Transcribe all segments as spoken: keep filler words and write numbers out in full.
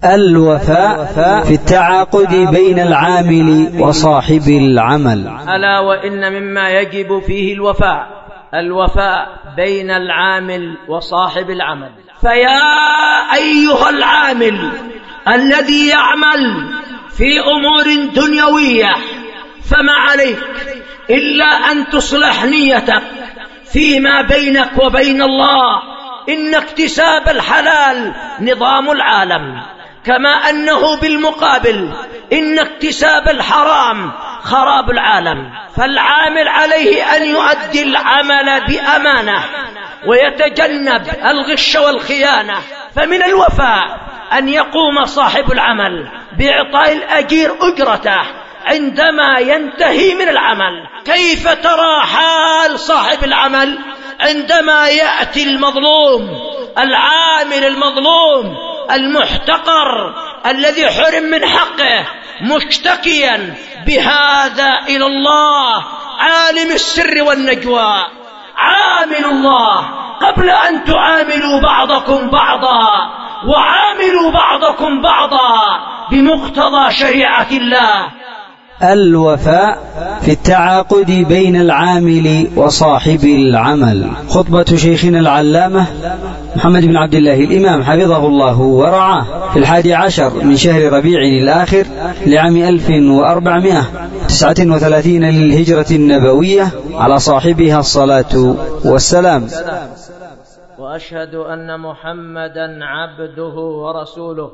الوفاء في التعاقد بين العامل وصاحب العمل. ألا وإن مما يجب فيه الوفاء الوفاء بين العامل وصاحب العمل. فيا أيها العامل الذي يعمل في أمور دنيوية فما عليك إلا أن تصلح نيتك فيما بينك وبين الله، إن اكتساب الحلال نظام العالم، كما أنه بالمقابل إن اكتساب الحرام خراب العالم. فالعامل عليه أن يؤدي العمل بأمانة ويتجنب الغش والخيانة. فمن الوفاء أن يقوم صاحب العمل بإعطاء الأجير أجرته عندما ينتهي من العمل. كيف ترى حال صاحب العمل عندما يأتي المظلوم، العامل المظلوم المحتقر الذي حرم من حقه، مشتكيا بهذا إلى الله عالم السر والنجوى؟ عامل الله قبل أن تعاملوا بعضكم بعضا، وعاملوا بعضكم بعضا بمقتضى شريعة الله. الوفاء في التعاقد بين العامل وصاحب العمل. خطبة شيخنا العلامة محمد بن عبد الله الإمام حفظه الله ورعاه في الحادي عشر من شهر ربيع الآخر لعام ألف وأربعمائة وتسعة وثلاثين للهجرة النبوية، على صاحبها الصلاة والسلام. وأشهد أن محمدا عبده ورسوله.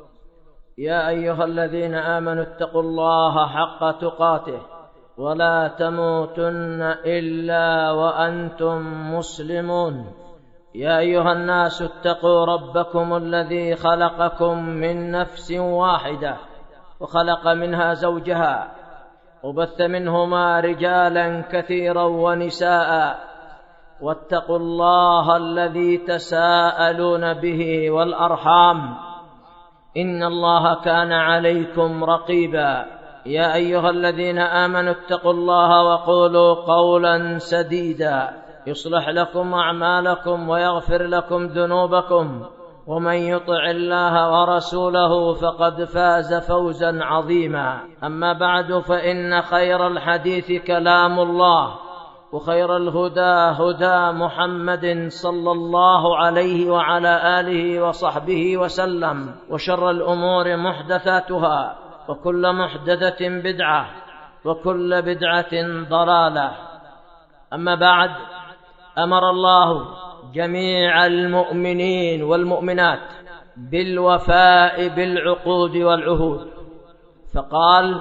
يا أيها الذين آمنوا اتقوا الله حق تقاته ولا تموتن إلا وأنتم مسلمون. يا أيها الناس اتقوا ربكم الذي خلقكم من نفس واحدة وخلق منها زوجها وبث منهما رجالا كثيرا ونساء، واتقوا الله الذي تساءلون به والأرحام إن الله كان عليكم رقيبا. يا أيها الذين آمنوا اتقوا الله وقولوا قولا سديدا يصلح لكم أعمالكم ويغفر لكم ذنوبكم، ومن يطع الله ورسوله فقد فاز فوزا عظيما. أما بعد، فإن خير الحديث كلام الله، وخير الهدى هدى محمد صلى الله عليه وعلى آله وصحبه وسلم، وشر الأمور محدثاتها، وكل محدثة بدعة، وكل بدعة ضلالة. أما بعد، أمر الله جميع المؤمنين والمؤمنات بالوفاء بالعقود والعهود، فقال: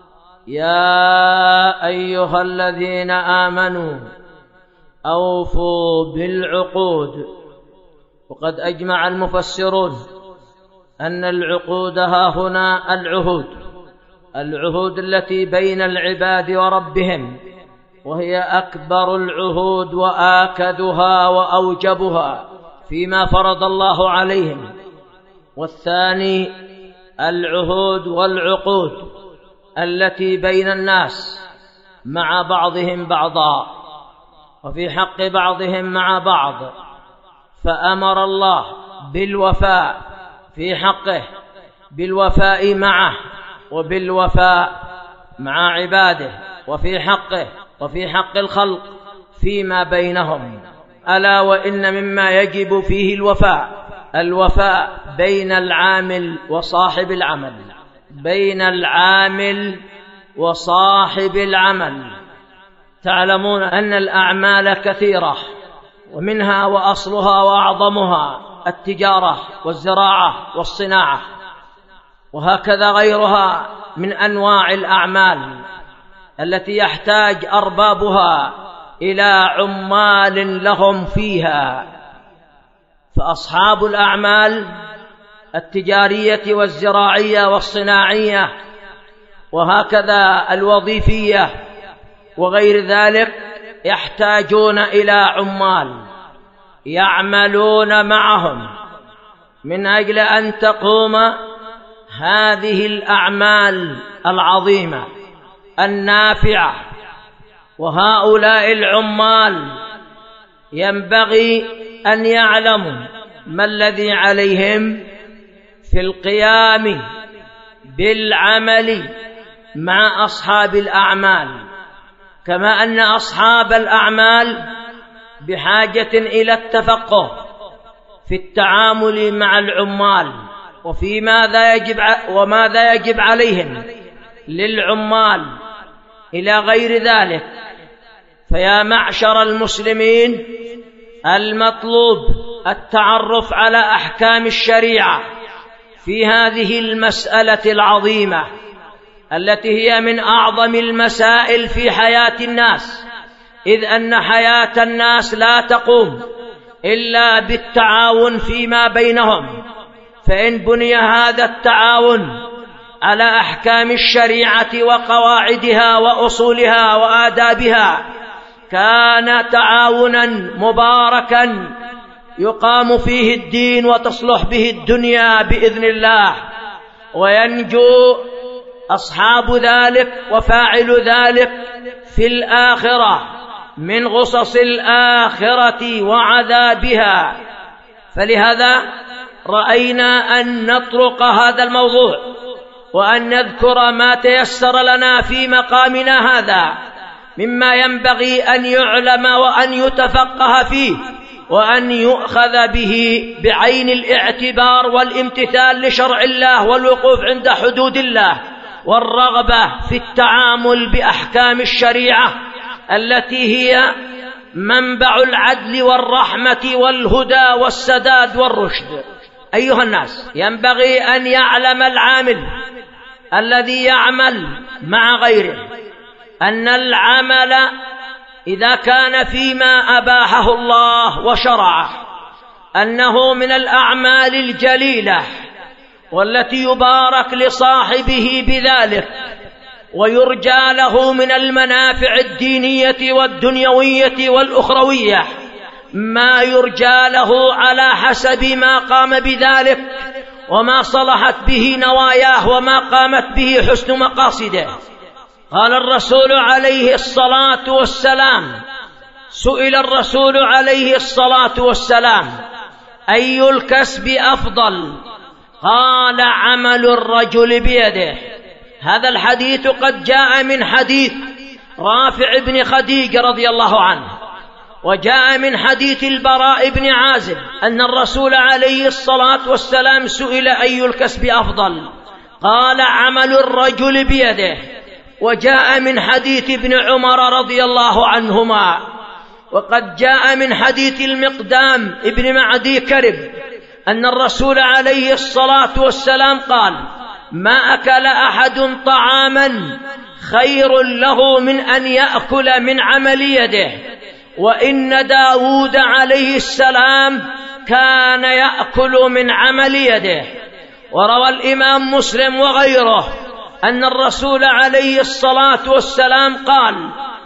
يا أيها الذين آمنوا أوفوا بالعقود. وقد أجمع المفسرون أن العقود ها هنا العهود العهود التي بين العباد وربهم، وهي أكبر العهود وآكدها وأوجبها فيما فرض الله عليهم. والثاني العهود والعقود التي بين الناس مع بعضهم بعضا وفي حق بعضهم مع بعض. فأمر الله بالوفاء في حقه، بالوفاء معه وبالوفاء مع عباده، وفي حقه وفي حق الخلق فيما بينهم. ألا وإن مما يجب فيه الوفاء الوفاء بين العامل وصاحب العمل بين العامل وصاحب العمل. تعلمون أن الأعمال كثيرة، ومنها وأصلها وأعظمها التجارة والزراعة والصناعة، وهكذا غيرها من أنواع الأعمال التي يحتاج أربابها إلى عمال لهم فيها. فأصحاب الأعمال التجارية والزراعية والصناعية وهكذا الوظيفية وغير ذلك يحتاجون إلى عمال يعملون معهم من أجل أن تقوم هذه الأعمال العظيمة النافعة. وهؤلاء العمال ينبغي أن يعلموا ما الذي عليهم في القيام بالعمل مع أصحاب الأعمال، كما أن أصحاب الأعمال بحاجة إلى التفقه في التعامل مع العمال وفي ماذا يجب وماذا يجب عليهم للعمال إلى غير ذلك. فيا معشر المسلمين، المطلوب التعرف على أحكام الشريعة في هذه المسألة العظيمة التي هي من أعظم المسائل في حياة الناس، إذ أن حياة الناس لا تقوم إلا بالتعاون فيما بينهم. فإن بني هذا التعاون على أحكام الشريعة وقواعدها وأصولها وآدابها كان تعاونا مباركا يقام فيه الدين وتصلح به الدنيا بإذن الله، وينجو أصحاب ذلك وفاعل ذلك في الآخرة من غصص الآخرة وعذابها. فلهذا رأينا أن نطرق هذا الموضوع وأن نذكر ما تيسر لنا في مقامنا هذا مما ينبغي أن يعلم وأن يتفقه فيه وأن يؤخذ به بعين الاعتبار والامتثال لشرع الله والوقوف عند حدود الله والرغبة في التعامل بأحكام الشريعة التي هي منبع العدل والرحمة والهدى والسداد والرشد. أيها الناس، ينبغي أن يعلم العامل الذي يعمل مع غيره أن العمل إذا كان فيما أباحه الله وشرعه أنه من الأعمال الجليلة والتي يبارك لصاحبه بذلك ويرجى له من المنافع الدينية والدنيوية والأخروية ما يرجى له على حسب ما قام بذلك وما صلحت به نواياه وما قامت به حسن مقاصده. قال الرسول عليه الصلاة والسلام، سئل الرسول عليه الصلاة والسلام: أي الكسب أفضل؟ قال: عمل الرجل بيده. هذا الحديث قد جاء من حديث رافع بن خديج رضي الله عنه، وجاء من حديث البراء بن عازب أن الرسول عليه الصلاة والسلام سئل: أي الكسب أفضل؟ قال: عمل الرجل بيده. وجاء من حديث ابن عمر رضي الله عنهما، وقد جاء من حديث المقدام ابن معدي كرب أن الرسول عليه الصلاة والسلام قال: ما أكل أحد طعاما خير له من أن يأكل من عمل يده، وإن داود عليه السلام كان يأكل من عمل يده. وروى الإمام مسلم وغيره أن الرسول عليه الصلاة والسلام قال: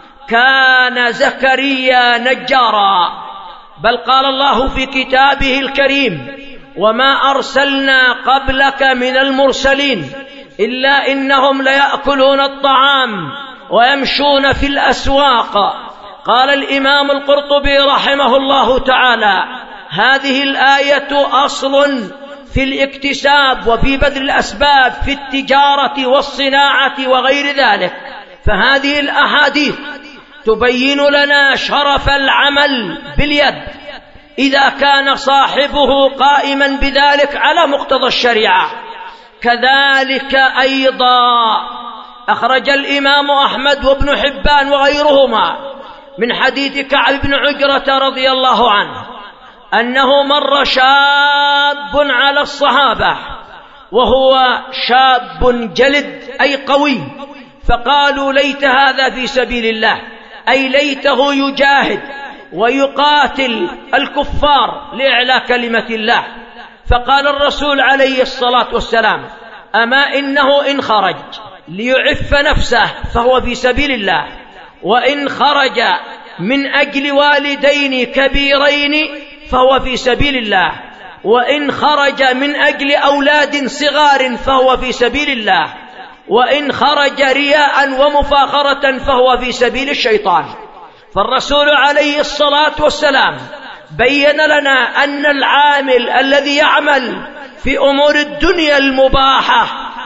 كان زكريا نجارا. بل قال الله في كتابه الكريم: وما أرسلنا قبلك من المرسلين إلا إنهم ليأكلون الطعام ويمشون في الأسواق. قال الإمام القرطبي رحمه الله تعالى: هذه الآية أصل في الاكتساب وفي بذل الأسباب في التجارة والصناعة وغير ذلك. فهذه الأحاديث تبين لنا شرف العمل باليد إذا كان صاحبه قائما بذلك على مقتضى الشريعة. كذلك أيضا أخرج الإمام أحمد وابن حبان وغيرهما من حديث كعب بن عجرة رضي الله عنه أنه مر شاب على الصحابة وهو شاب جلد أي قوي، فقالوا: ليت هذا في سبيل الله، أي ليته يجاهد ويقاتل الكفار لإعلاء كلمة الله. فقال الرسول عليه الصلاة والسلام: أما إنه إن خرج ليعف نفسه فهو في سبيل الله، وإن خرج من أجل والدين كبيرين فهو في سبيل الله، وإن خرج من أجل أولاد صغار فهو في سبيل الله، وإن خرج رياء ومفاخرة فهو في سبيل الشيطان. فالرسول عليه الصلاة والسلام بين لنا أن العامل الذي يعمل في أمور الدنيا المباحة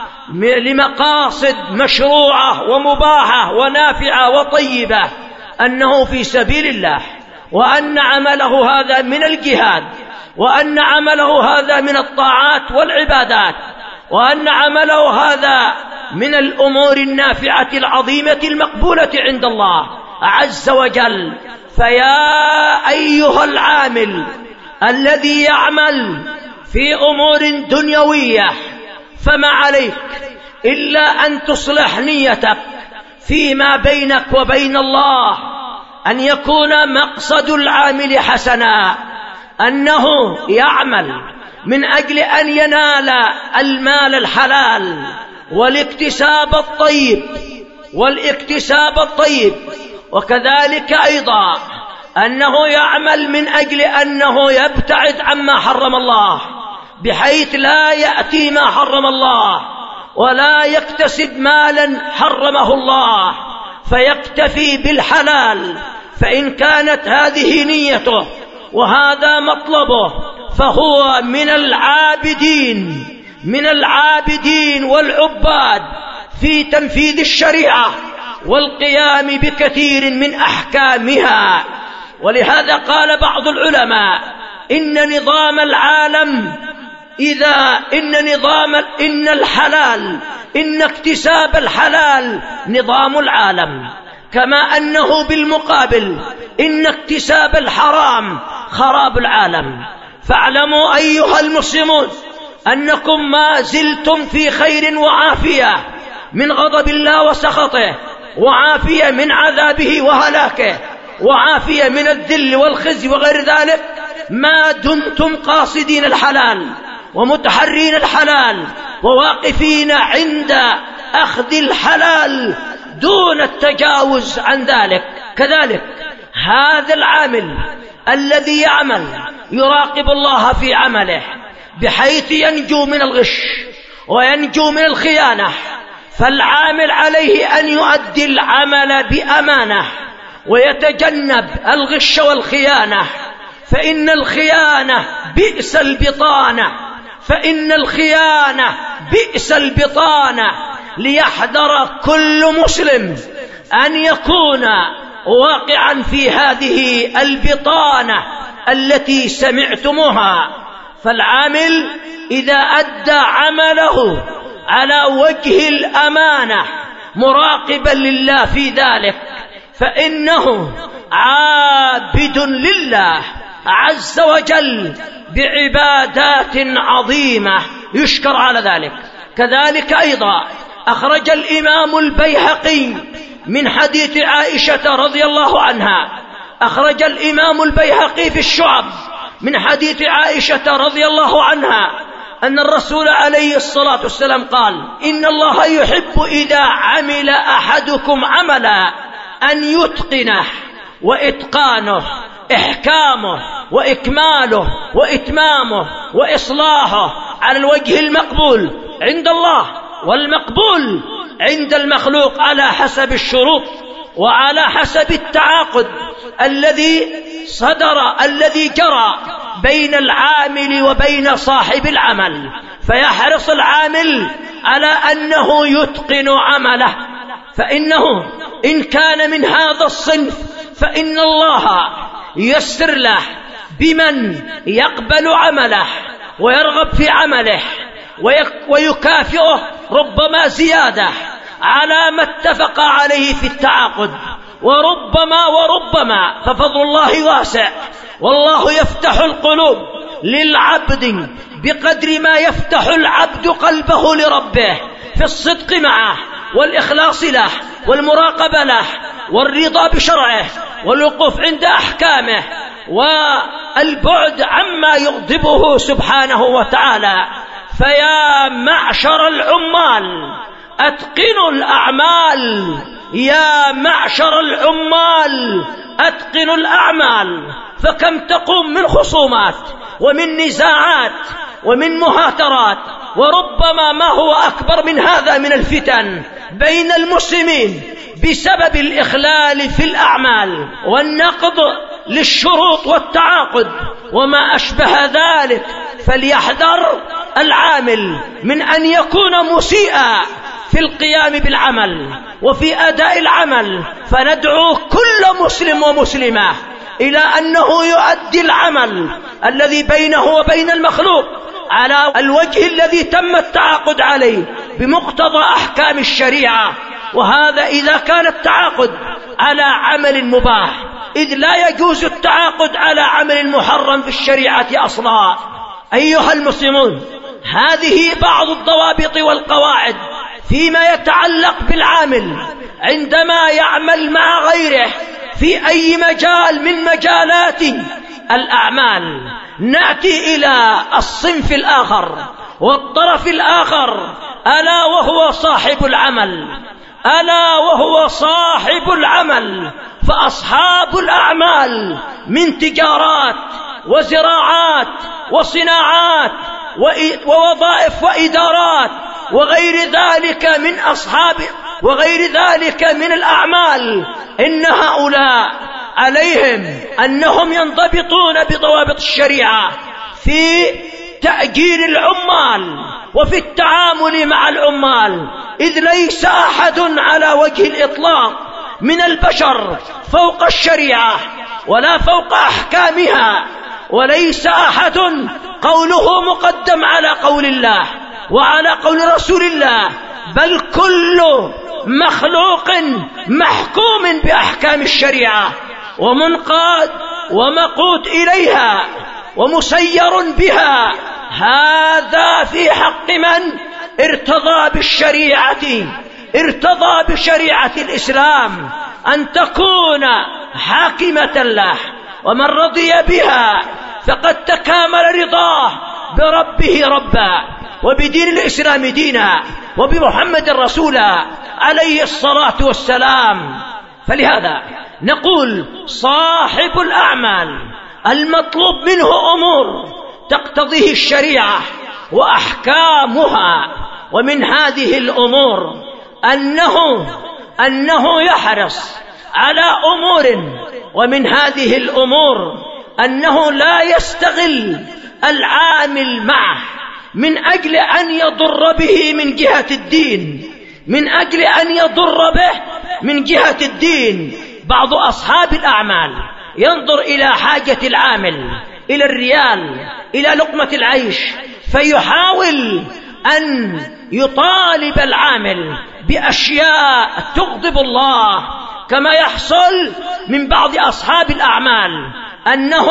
لمقاصد مشروعة ومباحة ونافعة وطيبة أنه في سبيل الله، وأن عمله هذا من الجهاد، وأن عمله هذا من الطاعات والعبادات، وأن عمله هذا من الأمور النافعة العظيمة المقبولة عند الله عز وجل. فيا أيها العامل الذي يعمل في أمور دنيوية، فما عليك إلا أن تصلح نيتك فيما بينك وبين الله، أن يكون مقصد العامل حسنا، أنه يعمل من أجل أن ينال المال الحلال والاكتساب الطيب والاكتساب الطيب وكذلك أيضا أنه يعمل من أجل أنه يبتعد عما حرم الله، بحيث لا يأتي ما حرم الله ولا يكتسب مالا حرمه الله، فيكتفي بالحلال. فإن كانت هذه نيته وهذا مطلبه فهو من العابدين من العابدين والعباد في تنفيذ الشريعة والقيام بكثير من أحكامها. ولهذا قال بعض العلماء إن نظام العالم إذا إن نظام إن الحلال إن اكتساب الحلال نظام العالم، كما أنه بالمقابل إن اكتساب الحرام خراب العالم. فاعلموا أيها المسلمون أنكم ما زلتم في خير وعافية من غضب الله وسخطه، وعافية من عذابه وهلاكه، وعافية من الذل والخزي وغير ذلك، ما دمتم قاصدين الحلال ومتحرين الحلال وواقفين عند أخذ الحلال دون التجاوز عن ذلك. كذلك هذا العامل الذي يعمل يراقب الله في عمله بحيث ينجو من الغش وينجو من الخيانة، فالعامل عليه أن يؤدي العمل بأمانة ويتجنب الغش والخيانة، فإن الخيانة بئس البطانة فإن الخيانة بئس البطانة ليحذر كل مسلم أن يكون واقعا في هذه البطانة التي سمعتموها. فالعامل إذا أدى عمله على وجه الأمانة مراقبا لله في ذلك فإنه عابد لله عز وجل بعبادات عظيمة يشكر على ذلك. كذلك أيضا أخرج الإمام البيهقي من حديث عائشة رضي الله عنها أخرج الإمام البيهقي في الشعب من حديث عائشة رضي الله عنها أن الرسول عليه الصلاة والسلام قال: إن الله يحب إذا عمل أحدكم عملا أن يتقنه، وإتقانه إحكامه وإكماله وإتمامه وإصلاحه على الوجه المقبول عند الله والمقبول عند المخلوق على حسب الشروط وعلى حسب التعاقد الذي صدر الذي جرى بين العامل وبين صاحب العمل، فيحرص العامل على أنه يتقن عمله، فإنه إن كان من هذا الصنف فإن الله يسر له بمن يقبل عمله ويرغب في عمله ويكافئه ربما زيادة على ما اتفق عليه في التعاقد، وربما وربما ففضل الله واسع، والله يفتح القلوب للعبد بقدر ما يفتح العبد قلبه لربه في الصدق معه والإخلاص له والمراقبة له والرضا بشرعه والوقوف عند أحكامه والبعد عما يغضبه سبحانه وتعالى. فيا معشر العمال أتقنوا الأعمال، يا معشر العمال أتقنوا الأعمال، فكم تقوم من خصومات ومن نزاعات ومن مهاترات، وربما ما هو أكبر من هذا من الفتن بين المسلمين بسبب الإخلال في الأعمال والنقض للشروط والتعاقد وما أشبه ذلك. فليحذر العامل من أن يكون مسيئا في القيام بالعمل وفي أداء العمل، فندعو كل مسلم ومسلمة إلى أنه يؤدي العمل الذي بينه وبين المخلوق على الوجه الذي تم التعاقد عليه بمقتضى أحكام الشريعة. وهذا إذا كان التعاقد على عمل مباح، إذ لا يجوز التعاقد على عمل محرم في الشريعة أصلا. أيها المسلمون، هذه بعض الضوابط والقواعد فيما يتعلق بالعامل عندما يعمل مع غيره في أي مجال من مجالات الأعمال. نأتي إلى الصنف الآخر والطرف الآخر، ألا وهو صاحب العمل، ألا وهو صاحب العمل. فأصحاب الأعمال من تجارات وزراعات وصناعات ووظائف وإدارات وغير ذلك من أصحاب وغير ذلك من الأعمال، إن هؤلاء عليهم أنهم ينضبطون بضوابط الشريعة في تأجير العمال وفي التعامل مع العمال، إذ ليس أحد على وجه الإطلاق من البشر فوق الشريعة ولا فوق أحكامها، وليس أحد قوله مقدم على قول الله وعلى قول رسول الله، بل كل مخلوق محكوم بأحكام الشريعة ومنقاد ومقود إليها ومسير بها. هذا في حق من ارتضى بالشريعة ارتضى بشريعة الإسلام أن تكون حاكمة له، ومن رضي بها فقد تكامل رضاه بربه ربا وبدين الإسلام دينا وبمحمد رسولا عليه الصلاة والسلام. فلهذا نقول صاحب الأعمال المطلوب منه أمور تقتضيه الشريعة وأحكامها، ومن هذه الأمور أنه أنه يحرص على أمور، ومن هذه الأمور أنه لا يستغل العامل معه من أجل أن يضر به من جهة الدين من أجل أن يضر به من جهة الدين. بعض أصحاب الأعمال ينظر إلى حاجة العامل، إلى الريال، إلى لقمة العيش، فيحاول أن يطالب العامل بأشياء تغضب الله، كما يحصل من بعض أصحاب الأعمال أنه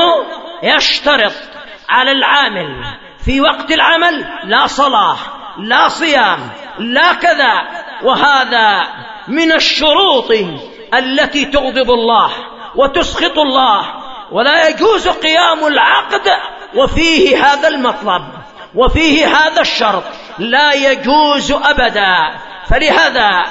يشترط على العامل في وقت العمل لا صلاة لا صيام لا كذا، وهذا من الشروط التي تغضب الله وتسخط الله، ولا يجوز قيام العقد وفيه هذا المطلب وفيه هذا الشرط، لا يجوز أبدا. فلهذا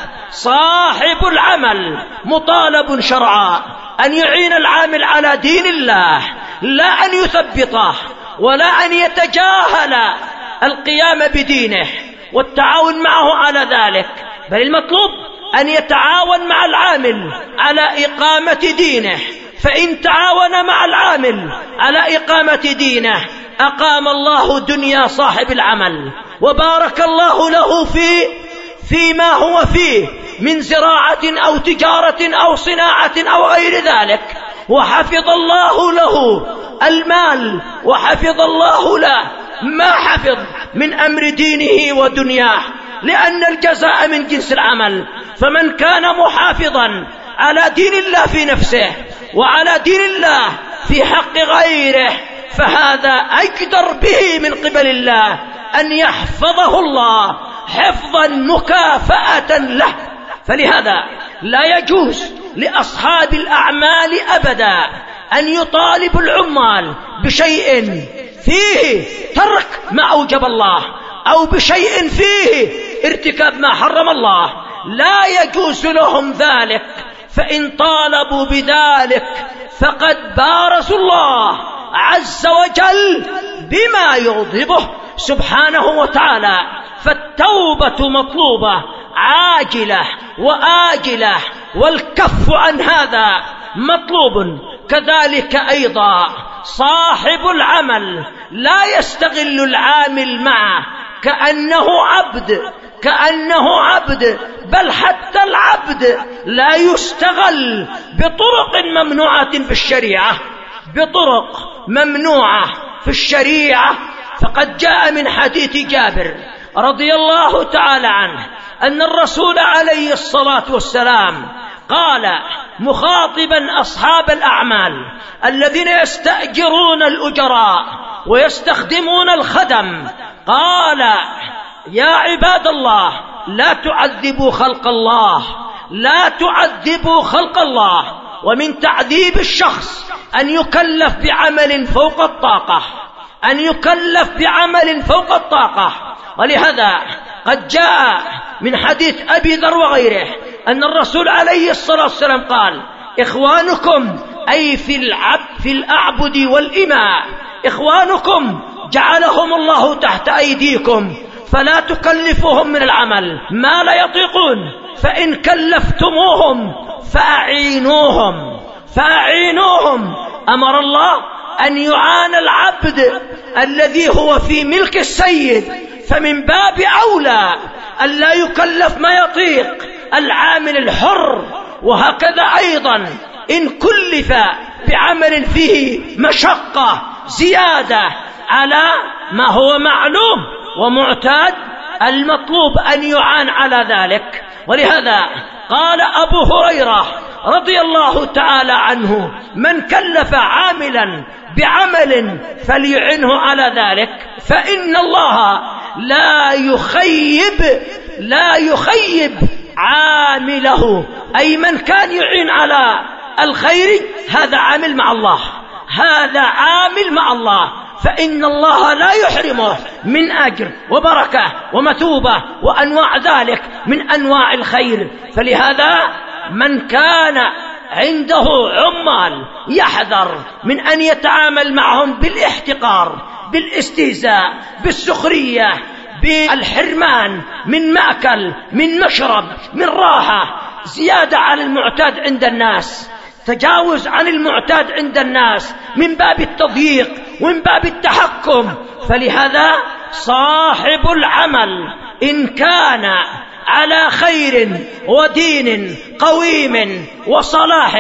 صاحب العمل مطالب شرعا أن يعين العامل على دين الله، لا أن يثبطه ولا أن يتجاهل القيام بدينه والتعاون معه على ذلك، بل المطلوب أن يتعاون مع العامل على إقامة دينه، فإن تعاون مع العامل على إقامة دينه أقام الله دنيا صاحب العمل وبارك الله له في فيما هو فيه من زراعة أو تجارة أو صناعة أو غير ذلك، وحفظ الله له المال وحفظ الله له ما حفظ من أمر دينه ودنياه، لأن الجزاء من جنس العمل. فمن كان محافظا على دين الله في نفسه وعلى دين الله في حق غيره فهذا أجدر به من قبل الله أن يحفظه الله حفظا مكافأة له. فلهذا لا يجوز لأصحاب الأعمال أبدا أن يطالب العمال بشيء فيه ترك ما أوجب الله أو بشيء فيه ارتكاب ما حرم الله، لا يجوز لهم ذلك، فإن طالبوا بذلك فقد بارزوا الله عز وجل بما يغضبه سبحانه وتعالى. فالتوبة مطلوبة عاجلة وآجلة، والكف عن هذا مطلوب كذلك أيضا صاحب العمل لا يستغل العامل معه كأنه عبد كأنه عبد بل حتى العبد لا يستغل بطرق ممنوعة في الشريعة بطرق ممنوعة في الشريعة. فقد جاء من حديث جابر رضي الله تعالى عنه أن الرسول عليه الصلاة والسلام قال مخاطبا أصحاب الأعمال الذين يستأجرون الأجراء ويستخدمون الخدم، قال يا عباد الله لا تعذبوا خلق الله لا تعذبوا خلق الله. ومن تعذيب الشخص أن يكلف بعمل فوق الطاقة أن يكلف بعمل فوق الطاقة. ولهذا قد جاء من حديث أبي ذر وغيره أن الرسول عليه الصلاة والسلام قال إخوانكم أي في العبد في الأعبد والإماء إخوانكم جعلهم الله تحت أيديكم فلا تكلفوهم من العمل ما لا يطيقون، فإن كلفتموهم فأعينوهم فأعينوهم. أمر الله أن يعان العبد الذي هو في ملك السيد، فمن باب أولى أن لا يكلف ما يطيق العامل الحر. وهكذا أيضا إن كلف بعمل فيه مشقة زيادة على ما هو معلوم ومعتاد، المطلوب أن يعان على ذلك. ولهذا قال أبو هريرة رضي الله تعالى عنه من كلف عاملا بعمل فليعنه على ذلك، فإن الله لا يخيب لا يخيب عامله. أي من كان يعين على الخير هذا عامل مع الله هذا عامل مع الله، فإن الله لا يحرمه من أجر وبركة ومثوبة وأنواع ذلك من أنواع الخير. فلهذا من كان عنده عمال يحذر من أن يتعامل معهم بالاحتقار بالاستهزاء بالسخرية بالحرمان من مأكل من مشرب من راحة، زيادة على المعتاد عند الناس، تجاوز عن المعتاد عند الناس من باب التضييق ومن باب التحكم. فلهذا صاحب العمل إن كان على خير ودين قويم وصلاح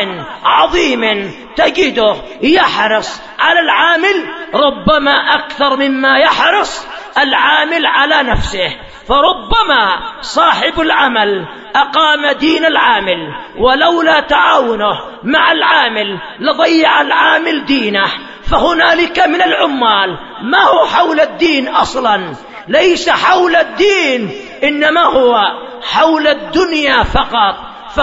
عظيم تجده يحرص على العامل ربما أكثر مما يحرص العامل على نفسه. فربما صاحب العمل أقام دين العامل ولولا تعاونه مع العامل لضيع العامل دينه. فهنالك من العمال ما هو حول الدين أصلا، ليس حول الدين إنما هو حول الدنيا فقط.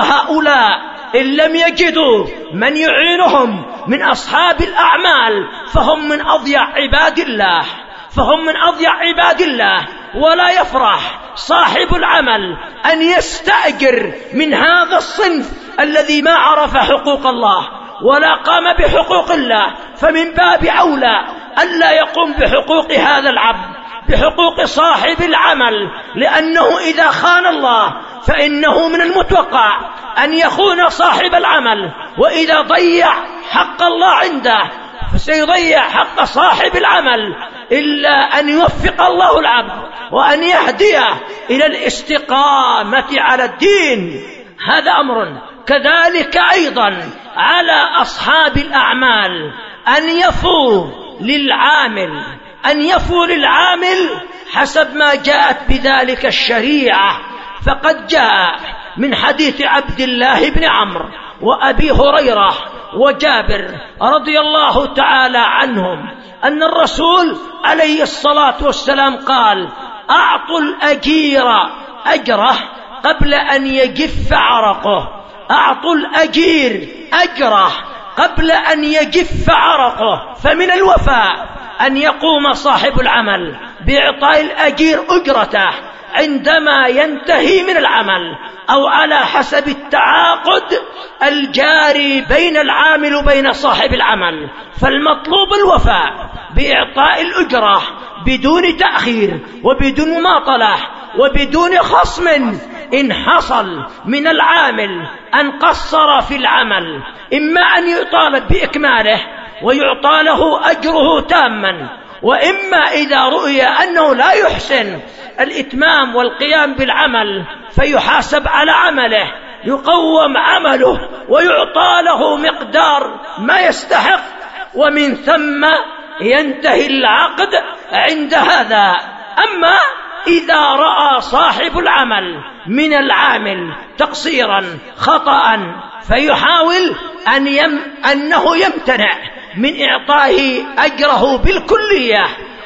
فهؤلاء إن لم يجدوا من يعينهم من أصحاب الأعمال فهم من أضيع عباد الله فهم من أضيع عباد الله. ولا يفرح صاحب العمل أن يستأجر من هذا الصنف الذي ما عرف حقوق الله ولا قام بحقوق الله، فمن باب أولى ألا يقوم بحقوق هذا العبد بحقوق صاحب العمل، لأنه إذا خان الله فإنه من المتوقع أن يخون صاحب العمل، وإذا ضيع حق الله عنده فسيضيع حق صاحب العمل، إلا أن يوفق الله العبد وأن يهديه إلى الاستقامة على الدين. هذا أمر. كذلك أيضا على أصحاب الأعمال أن يفوا للعامل أن يفوا للعامل حسب ما جاءت بذلك الشريعة. فقد جاء من حديث عبد الله بن عمرو وأبي هريرة وجابر رضي الله تعالى عنهم أن الرسول عليه الصلاة والسلام قال أعطوا الأجير أجره قبل أن يجف عرقه أعطوا الأجير أجره قبل أن يجف عرقه. فمن الوفاء أن يقوم صاحب العمل بإعطاء الأجير أجرته عندما ينتهي من العمل أو على حسب التعاقد الجاري بين العامل وبين صاحب العمل. فالمطلوب الوفاء بإعطاء الأجرة بدون تأخير وبدون مماطلة وبدون خصم. إن حصل من العامل أن قصر في العمل إما أن يطالب بإكماله ويعطى له أجره تاما، وإما إذا رؤي أنه لا يحسن الإتمام والقيام بالعمل فيحاسب على عمله، يقوم عمله ويعطى له مقدار ما يستحق، ومن ثم ينتهي العقد عند هذا. أما إذا رأى صاحب العمل من العامل تقصيرا خطأ فيحاول أن يم أنه يمتنع من إعطائه أجره بالكلية،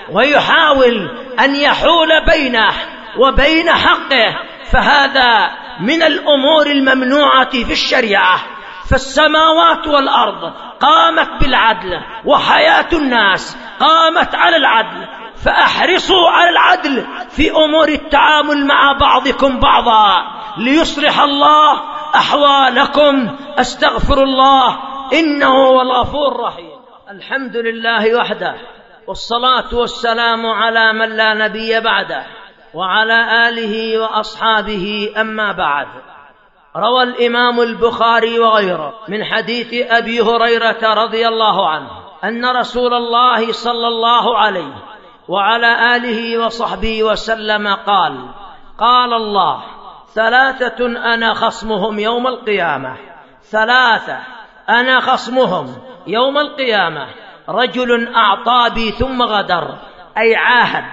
ويحاول أن يحول بينه وبين حقه، فهذا من الأمور الممنوعة في الشريعة. فالسماوات والأرض قامت بالعدل، وحياة الناس قامت على العدل، فأحرصوا على العدل في أمور التعامل مع بعضكم بعضا ليصلح الله أحوالكم. أستغفر الله إنه هو الغفور الرحيم. الحمد لله وحده، والصلاة والسلام على من لا نبي بعده، وعلى آله وأصحابه. أما بعد، روى الإمام البخاري وغيره من حديث أبي هريرة رضي الله عنه أن رسول الله صلى الله عليه وعلى آله وصحبه وسلم قال: قال الله: ثلاثة أنا خصمهم يوم القيامة، ثلاثة أنا خصمهم يوم القيامة: رجل أعطى بي ثم غدر، أي عاهد،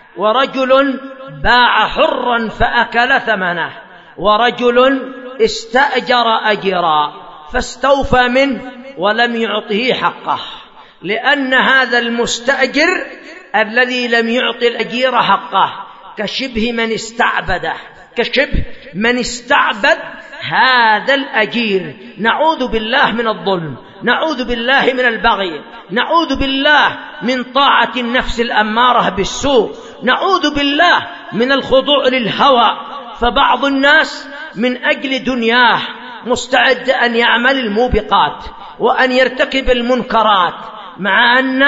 ورجل باع حرا فأكل ثمنه، ورجل استأجر أجرا فاستوفى منه ولم يعطه حقه. لأن هذا المستأجر الذي لم يعطي الأجير حقه كشبه من استعبده، كشبه من استعبد هذا الأجير. نعوذ بالله من الظلم، نعوذ بالله من البغي، نعوذ بالله من طاعة النفس الأمارة بالسوء، نعوذ بالله من الخضوع للهوى. فبعض الناس من أجل دنياه مستعد أن يعمل الموبقات وأن يرتكب المنكرات، مع أن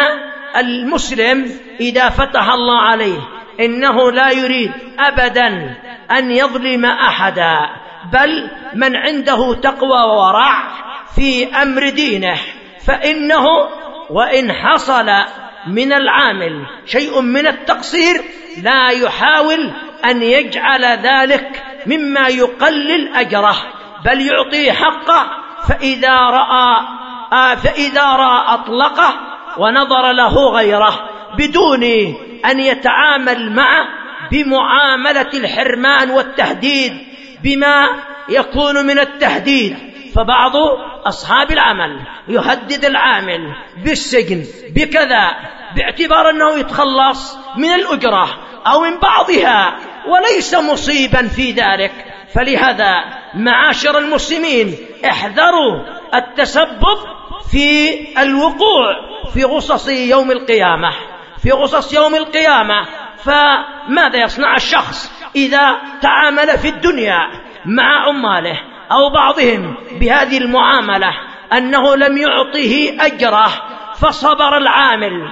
المسلم إذا فتح الله عليه إنه لا يريد أبدا أن يظلم أحدا، بل من عنده تقوى وورع في أمر دينه فإنه وإن حصل من العامل شيء من التقصير لا يحاول أن يجعل ذلك مما يقلل أجره، بل يعطيه حقه. فإذا رأى فإذا رأى أطلقه ونظر له غيره بدون أن يتعامل معه بمعاملة الحرمان والتهديد بما يكون من التهديد. فبعض أصحاب العمل يهدد العامل بالسجن بكذا باعتبار أنه يتخلص من الأجرة أو من بعضها، وليس مصيبا في ذلك. فلهذا معاشر المسلمين احذروا التسبب في الوقوع في غصص يوم القيامة، في غصص يوم القيامة. فماذا يصنع الشخص إذا تعامل في الدنيا مع عماله أو بعضهم بهذه المعاملة أنه لم يعطه أجره، فصبر العامل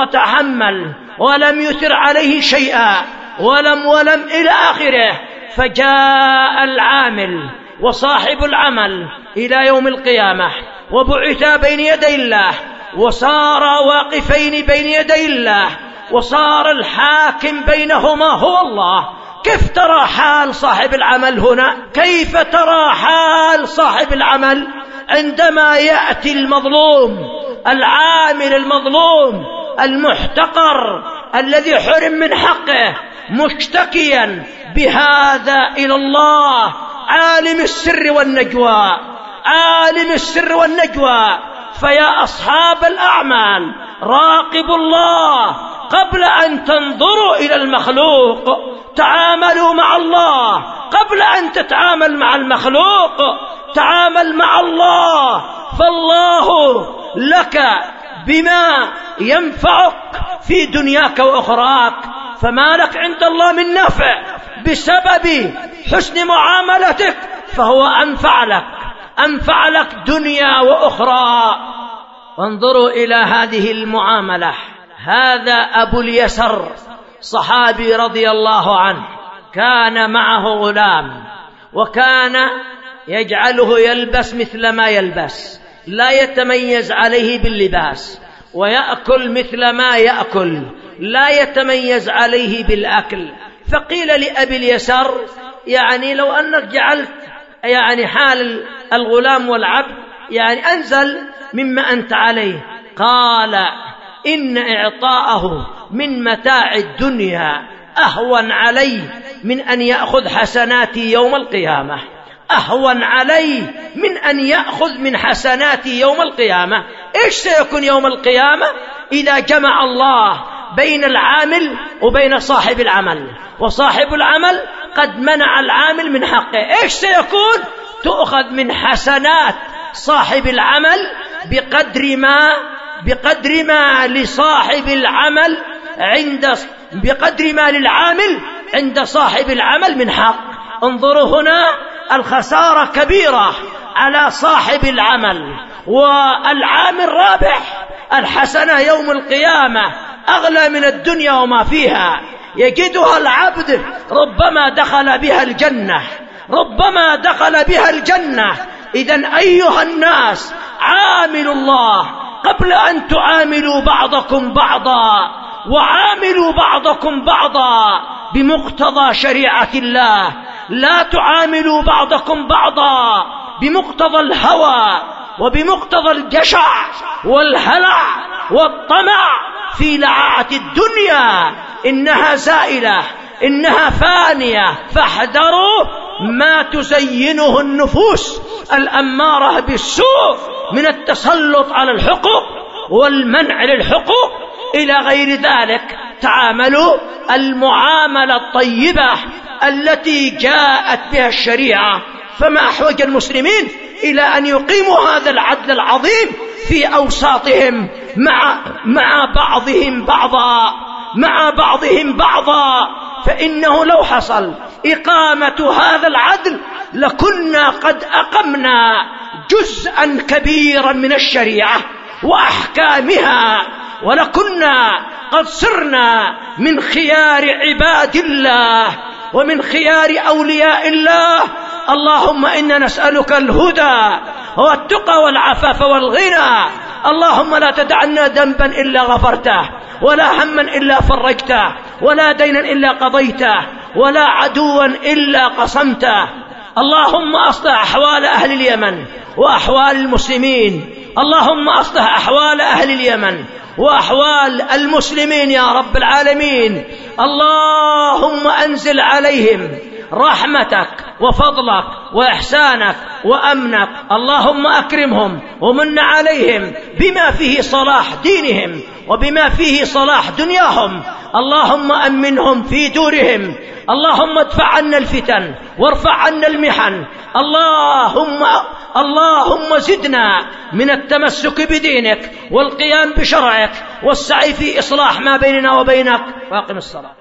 وتحمل ولم يثر عليه شيئا ولم ولم إلى آخره، فجاء العامل وصاحب العمل إلى يوم القيامة وبعثا بين يدي الله، وصار واقفين بين يدي الله، وصار الحاكم بينهما هو الله. كيف ترى حال صاحب العمل هنا؟ كيف ترى حال صاحب العمل عندما يأتي المظلوم، العامل المظلوم المحتقر الذي حرم من حقه، مشتكيا بهذا إلى الله، عالم السر والنجوى، عالم السر والنجوى. فيا أصحاب الأعمال راقبوا الله قبل أن تنظروا إلى المخلوق، تعاملوا مع الله قبل أن تتعامل مع المخلوق، تعامل مع الله، فالله لك بما ينفعك في دنياك وأخراك. فما لك عند الله من نفع بسبب حسن معاملتك، فهو أنفع لك، أنفع لك دنيا وأخرى. وانظروا إلى هذه المعاملة. هذا أبو اليسر صحابي رضي الله عنه، كان معه غلام وكان يجعله يلبس مثل ما يلبس، لا يتميز عليه باللباس، ويأكل مثل ما يأكل، لا يتميز عليه بالأكل. فقيل لأبي اليسار يعني لو أنك جعلت يعني حال الغلام والعبد يعني أنزل مما أنت عليه، قال إن إعطاءه من متاع الدنيا أهون علي من أن يأخذ حسناتي يوم القيامة، أهون علي من أن يأخذ من حسناتي يوم القيامة. إيش سيكون يوم القيامة إذا جمع الله بين العامل وبين صاحب العمل، وصاحب العمل قد منع العامل من حقه؟ إيش سيكون؟ تؤخذ من حسنات صاحب العمل بقدر ما بقدر ما لصاحب العمل عند بقدر ما للعامل عند صاحب العمل من حق. انظروا هنا، الخسارة كبيرة على صاحب العمل، والعامل رابح. الحسنة يوم القيامة أغلى من الدنيا وما فيها، يجدها العبد ربما دخل بها الجنة، ربما دخل بها الجنة. إذن أيها الناس، عاملوا الله قبل أن تعاملوا بعضكم بعضا، وعاملوا بعضكم بعضا بمقتضى شريعة الله، لا تعاملوا بعضكم بعضا بمقتضى الهوى وبمقتضى الجشع والهلع والطمع في لعاعة الدنيا. إنها زائلة، إنها فانية، فاحذروا ما تزينه النفوس الأمارة بالسوء من التسلط على الحقوق والمنع للحقوق إلى غير ذلك. تعاملوا المعاملة الطيبة التي جاءت بها الشريعة. فما أحوج المسلمين إلى أن يقيموا هذا العدل العظيم في أوساطهم مع مع بعضهم بعضا مع بعضهم بعضا فإنه لو حصل إقامة هذا العدل لكنا قد أقمنا جزءا كبيرا من الشريعة وأحكامها، ولكنا قد صرنا من خيار عباد الله ومن خيار أولياء الله. اللهم إنا نسألك الهدى والتقى والعفاف والغنى. اللهم لا تدعنا ذنبا إلا غفرته، ولا هما إلا فرجته، ولا دينا إلا قضيته، ولا عدوا إلا قصمته. اللهم أصلح أحوال أهل اليمن وأحوال المسلمين، اللهم أصلح أحوال أهل اليمن وأحوال المسلمين يا رب العالمين. اللهم أنزل عليهم رحمتك وفضلك وإحسانك وأمنك. اللهم أكرمهم ومن عليهم بما فيه صلاح دينهم وبما فيه صلاح دنياهم. اللهم أمنهم في دورهم. اللهم ادفع عنا الفتن وارفع عنا المحن. اللهم اللهم زدنا من التمسك بدينك والقيام بشرعك والسعي في إصلاح ما بيننا وبينك. واقم الصلاة.